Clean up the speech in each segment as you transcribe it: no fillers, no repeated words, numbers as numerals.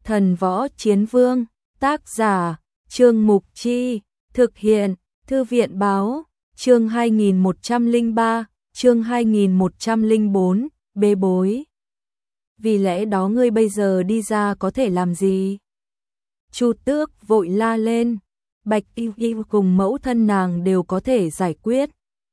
Thần Võ Chiến Vương, tác giả, Trương Mục Chi, thực hiện, Thư viện Báo, chương 2103, chương 2104, bê bối. Vì lẽ đó ngươi bây giờ đi ra có thể làm gì? Chu Tước vội la lên, Bạch Y cùng mẫu thân nàng đều có thể giải quyết.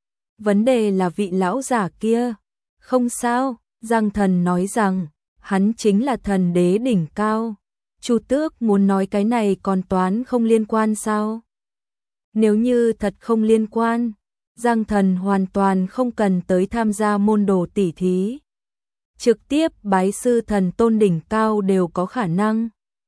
Vấn đề là vị lão giả kia. Không sao, Giang Thần nói rằng, hắn chính là thần đế đỉnh cao. Chu Tước muốn nói cái này còn toán không liên quan sao? Nếu như thật không liên quan, Giang Thần hoàn toàn không cần tới tham gia môn đồ tỉ thí. Trực tiếp bái sư thần tôn đỉnh cao đều có khả năng.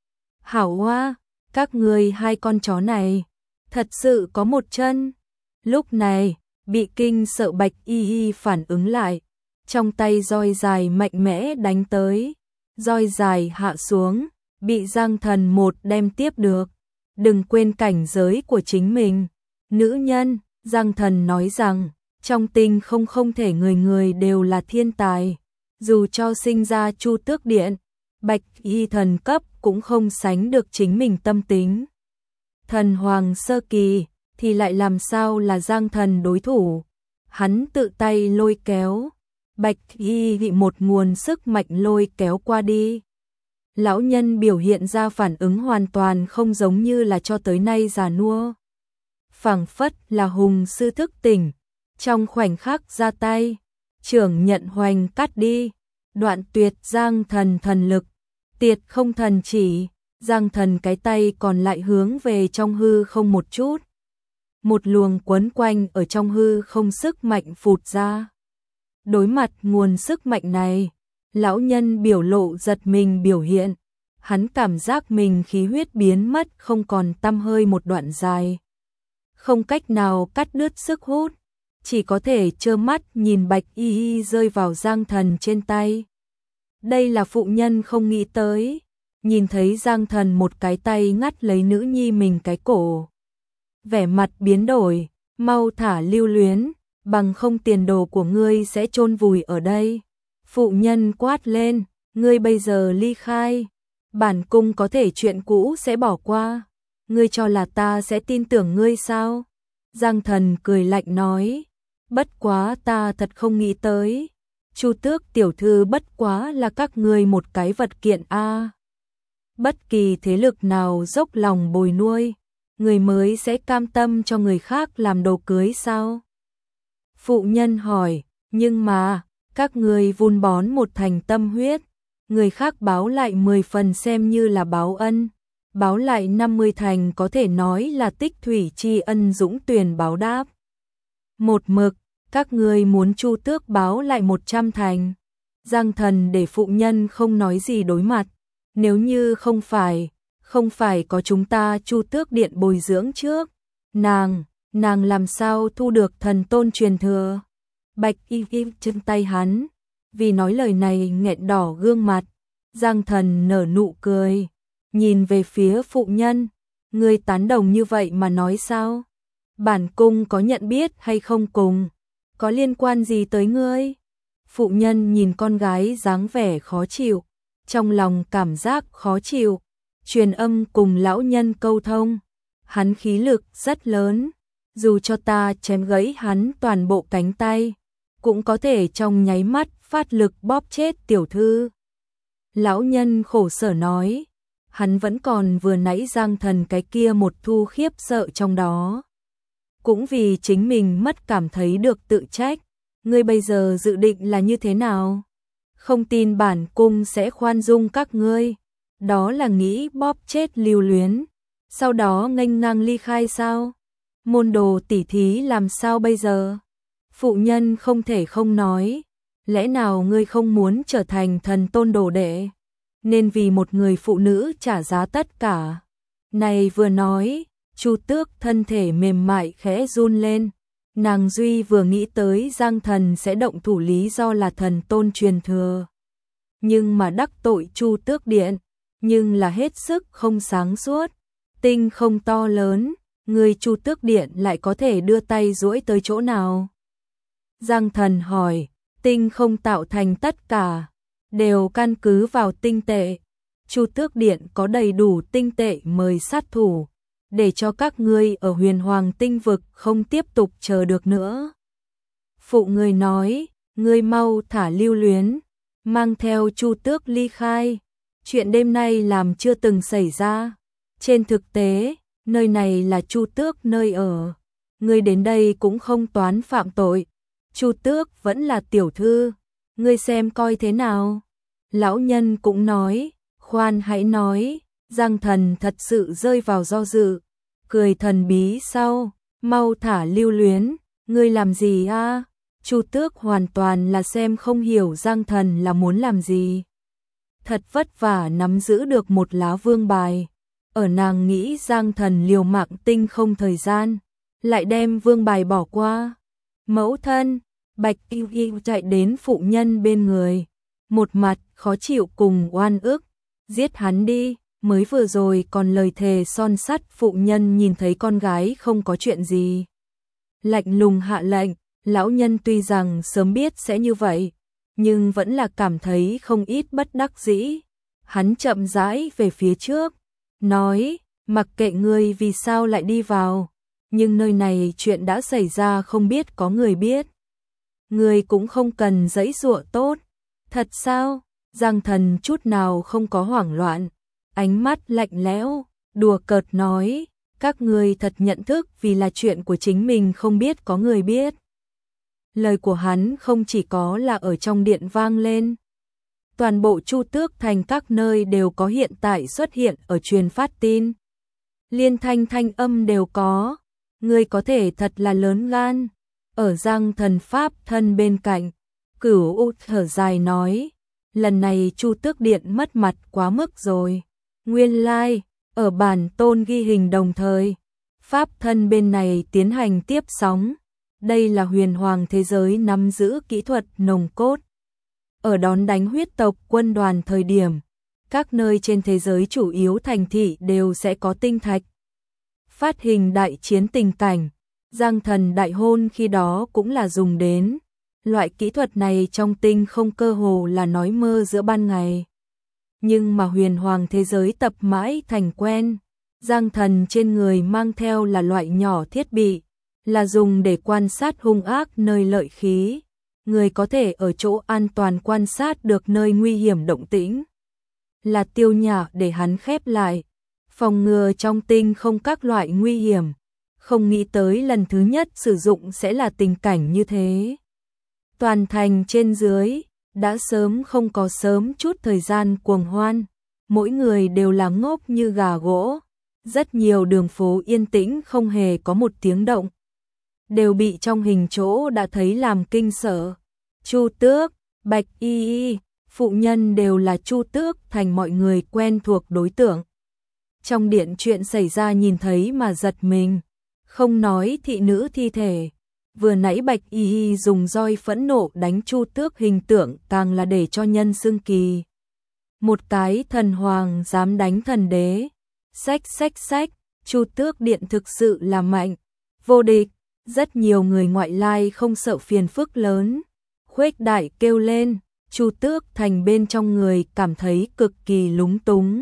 Hảo Hoa, các người hai con chó này, thật sự có một chân. Lúc này, bị kinh sợ Bạch Y phản ứng lại, trong tay roi dài mạnh mẽ đánh tới. Roi dài hạ xuống, bị Giang Thần một đem tiếp được. Đừng quên cảnh giới của chính mình. Nữ nhân, Giang Thần nói rằng, trong tinh không thể người người đều là thiên tài. Dù cho sinh ra Chu Tước Điện, Bạch Y thần cấp cũng không sánh được chính mình tâm tính. Thần Hoàng sơ kỳ thì lại làm sao là Giang Thần đối thủ. Hắn tự tay lôi kéo, Bạch Y bị một nguồn sức mạnh lôi kéo qua đi. Lão nhân biểu hiện ra phản ứng hoàn toàn không giống như là cho tới nay già nua. Phảng phất là hùng sư thức tỉnh, trong khoảnh khắc ra tay, trưởng nhận hoành cắt đi, đoạn tuyệt Giang Thần thần lực, tiệt không thần chỉ, Giang Thần cái tay còn lại hướng về trong hư không một chút. Một luồng quấn quanh ở trong hư không sức mạnh phụt ra. Đối mặt nguồn sức mạnh này, lão nhân biểu lộ giật mình biểu hiện, hắn cảm giác mình khí huyết biến mất không còn tăm hơi một đoạn dài. Không cách nào cắt đứt sức hút, chỉ có thể trơ mắt nhìn Bạch Y rơi vào Giang Thần trên tay. Đây là phụ nhân không nghĩ tới, nhìn thấy Giang Thần một cái tay ngắt lấy nữ nhi mình cái cổ. Vẻ mặt biến đổi, mau thả Lưu Luyến, bằng không tiền đồ của ngươi sẽ chôn vùi ở đây. Phụ nhân quát lên, ngươi bây giờ ly khai, bản cung có thể chuyện cũ sẽ bỏ qua. Ngươi cho là ta sẽ tin tưởng ngươi sao? Giang Thần cười lạnh nói, bất quá ta thật không nghĩ tới. Chu Tước tiểu thư bất quá là các ngươi một cái vật kiện a. Bất kỳ thế lực nào dốc lòng bồi nuôi, người mới sẽ cam tâm cho người khác làm đồ cưới sao? Phụ nhân hỏi, nhưng mà, các người vun bón một thành tâm huyết, người khác báo lại 10 phần xem như là báo ân, báo lại 50 thành có thể nói là tích thủy tri ân dũng tuyền báo đáp. Một mực, các người muốn Chu Tước báo lại 100 thành. Giang Thần để phụ nhân không nói gì đối mặt, nếu như không phải có chúng ta Chu Tước Điện bồi dưỡng trước, nàng làm sao thu được thần tôn truyền thừa? Bạch Y chân tay hắn, vì nói lời này nghẹn đỏ gương mặt. Giang Thần nở nụ cười, nhìn về phía phụ nhân, ngươi tán đồng như vậy mà nói sao? Bản cung có nhận biết hay không cùng, có liên quan gì tới ngươi? Phụ nhân nhìn con gái dáng vẻ khó chịu, trong lòng cảm giác khó chịu, truyền âm cùng lão nhân câu thông. Hắn khí lực rất lớn, dù cho ta chém gãy hắn toàn bộ cánh tay, cũng có thể trong nháy mắt phát lực bóp chết tiểu thư. Lão nhân khổ sở nói, hắn vẫn còn vừa nãy Giang Thần cái kia một thu khiếp sợ trong đó. Cũng vì chính mình mất cảm thấy được tự trách, ngươi bây giờ dự định là như thế nào? Không tin bản cung sẽ khoan dung các ngươi, đó là nghĩ bóp chết Lưu Luyến, sau đó nghênh ngang ly khai sao? Môn đồ tỉ thí làm sao bây giờ? Phụ nhân không thể không nói, lẽ nào ngươi không muốn trở thành thần tôn đồ đệ, nên vì một người phụ nữ trả giá tất cả? Này vừa nói, Chu Tước thân thể mềm mại khẽ run lên, nàng duy vừa nghĩ tới Giang Thần sẽ động thủ lý do là thần tôn truyền thừa. Nhưng mà đắc tội Chu Tước Điện, nhưng là hết sức không sáng suốt, tinh không to lớn, người Chu Tước Điện lại có thể đưa tay duỗi tới chỗ nào? Giang Thần hỏi, tinh không tạo thành tất cả, đều căn cứ vào tinh tệ. Chu Tước Điện có đầy đủ tinh tệ mời sát thủ, để cho các ngươi ở Huyền Hoàng tinh vực không tiếp tục chờ được nữa. Phụ người nói, ngươi mau thả Lưu Luyến, mang theo Chu Tước ly khai. Chuyện đêm nay làm chưa từng xảy ra. Trên thực tế, nơi này là Chu Tước nơi ở. Ngươi đến đây cũng không toán phạm tội. Chu Tước vẫn là tiểu thư. Ngươi xem coi thế nào. Lão nhân cũng nói, khoan hãy nói. Giang Thần thật sự rơi vào do dự. Cười thần bí sau, mau thả Lưu Luyến. Ngươi làm gì a? Chu Tước hoàn toàn là xem không hiểu Giang Thần là muốn làm gì. Thật vất vả nắm giữ được một lá vương bài. Ở nàng nghĩ Giang Thần liều mạng tinh không thời gian, lại đem vương bài bỏ qua. Mẫu thân, Bạch Yêu Yêu chạy đến phụ nhân bên người, một mặt khó chịu cùng oan ức. Giết hắn đi, mới vừa rồi còn lời thề son sắt. Phụ nhân nhìn thấy con gái không có chuyện gì, lạnh lùng hạ lệnh. Lão nhân tuy rằng sớm biết sẽ như vậy, nhưng vẫn là cảm thấy không ít bất đắc dĩ. Hắn chậm rãi về phía trước, nói, mặc kệ ngươi vì sao lại đi vào, nhưng nơi này chuyện đã xảy ra không biết có người biết. Ngươi cũng không cần giãy giụa tốt. Thật sao? Giang Thần chút nào không có hoảng loạn, ánh mắt lạnh lẽo, đùa cợt nói, các ngươi thật nhận thức vì là chuyện của chính mình không biết có người biết. Lời của hắn không chỉ có là ở trong điện vang lên. Toàn bộ Chu Tước Thành các nơi đều có hiện tại xuất hiện ở truyền phát tin. Liên thanh thanh âm đều có. Ngươi có thể thật là lớn gan. Ở Giang Thần pháp thân bên cạnh, Cửu U thở dài nói, lần này Chu Tước Điện mất mặt quá mức rồi. Nguyên lai, ở bản tôn ghi hình đồng thời, pháp thân bên này tiến hành tiếp sóng. Đây là huyền hoàng thế giới nắm giữ kỹ thuật nồng cốt. Ở đón đánh huyết tộc quân đoàn thời điểm, các nơi trên thế giới chủ yếu thành thị đều sẽ có tinh thạch. Phát hình đại chiến tình cảnh, Giang Thần đại hôn khi đó cũng là dùng đến. Loại kỹ thuật này trong tinh không cơ hồ là nói mơ giữa ban ngày. Nhưng mà huyền hoàng thế giới tập mãi thành quen. Giang Thần trên người mang theo là loại nhỏ thiết bị, là dùng để quan sát hung ác nơi lợi khí. Người có thể ở chỗ an toàn quan sát được nơi nguy hiểm động tĩnh. Là tiêu nhả để hắn khép lại, phòng ngừa trong tinh không các loại nguy hiểm. Không nghĩ tới lần thứ nhất sử dụng sẽ là tình cảnh như thế. Toàn thành trên dưới, đã sớm không có sớm chút thời gian cuồng hoan. Mỗi người đều là ngốc như gà gỗ. Rất nhiều đường phố yên tĩnh không hề có một tiếng động. Đều bị trong hình chỗ đã thấy làm kinh sợ. Chu Tước, Bạch Y Y, phụ nhân đều là Chu Tước Thành mọi người quen thuộc đối tượng. Trong điện chuyện xảy ra nhìn thấy mà giật mình, không nói thị nữ thi thể. Vừa nãy Bạch Y Y dùng roi phẫn nộ đánh Chu Tước hình tượng càng là để cho nhân xương kỳ. Một cái thần hoàng dám đánh thần đế. Xách, Chu Tước Điện thực sự là mạnh, vô địch. Rất nhiều người ngoại lai không sợ phiền phức lớn, khuếch đại kêu lên. Chu Tước Thành bên trong người cảm thấy cực kỳ lúng túng.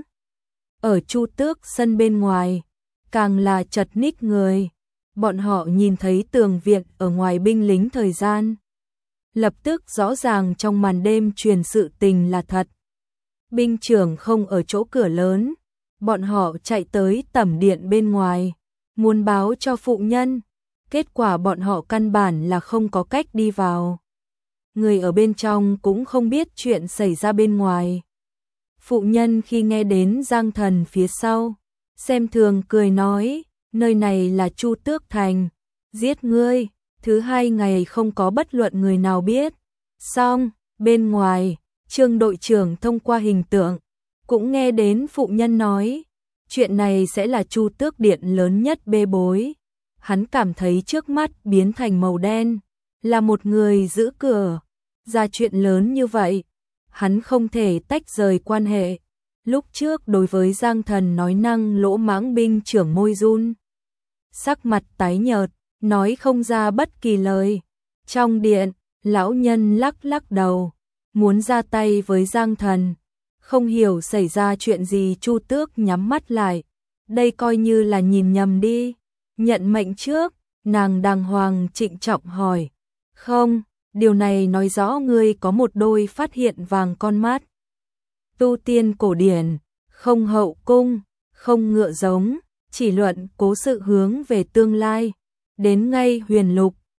Ở Chu Tước sân bên ngoài, càng là chật ních người. Bọn họ nhìn thấy tường viện ở ngoài binh lính thời gian. Lập tức rõ ràng trong màn đêm truyền sự tình là thật. Binh trưởng không ở chỗ cửa lớn. Bọn họ chạy tới tẩm điện bên ngoài, muốn báo cho phụ nhân. Kết quả bọn họ căn bản là không có cách đi vào. Người ở bên trong cũng không biết chuyện xảy ra bên ngoài. Phụ nhân khi nghe đến Giang Thần phía sau, xem thường cười nói, nơi này là Chu Tước Thành, giết ngươi, thứ hai ngày không có bất luận người nào biết. Xong, bên ngoài, Trương đội trưởng thông qua hình tượng, cũng nghe đến phụ nhân nói, chuyện này sẽ là Chu Tước Điện lớn nhất bê bối. Hắn cảm thấy trước mắt biến thành màu đen, là một người giữ cửa. Ra chuyện lớn như vậy, hắn không thể tách rời quan hệ. Lúc trước đối với Giang Thần nói năng lỗ mãng, binh trưởng môi run, sắc mặt tái nhợt, nói không ra bất kỳ lời. Trong điện, lão nhân lắc lắc đầu, muốn ra tay với Giang Thần. Không hiểu xảy ra chuyện gì, Chu Tước nhắm mắt lại. Đây coi như là nhìn nhầm đi. Nhận mệnh trước, nàng đàng hoàng trịnh trọng hỏi. Không, điều này nói rõ ngươi có một đôi phát hiện vàng con mắt. Tu tiên cổ điển, không hậu cung, không ngựa giống, chỉ luận cố sự hướng về tương lai. Đến ngay huyền lục,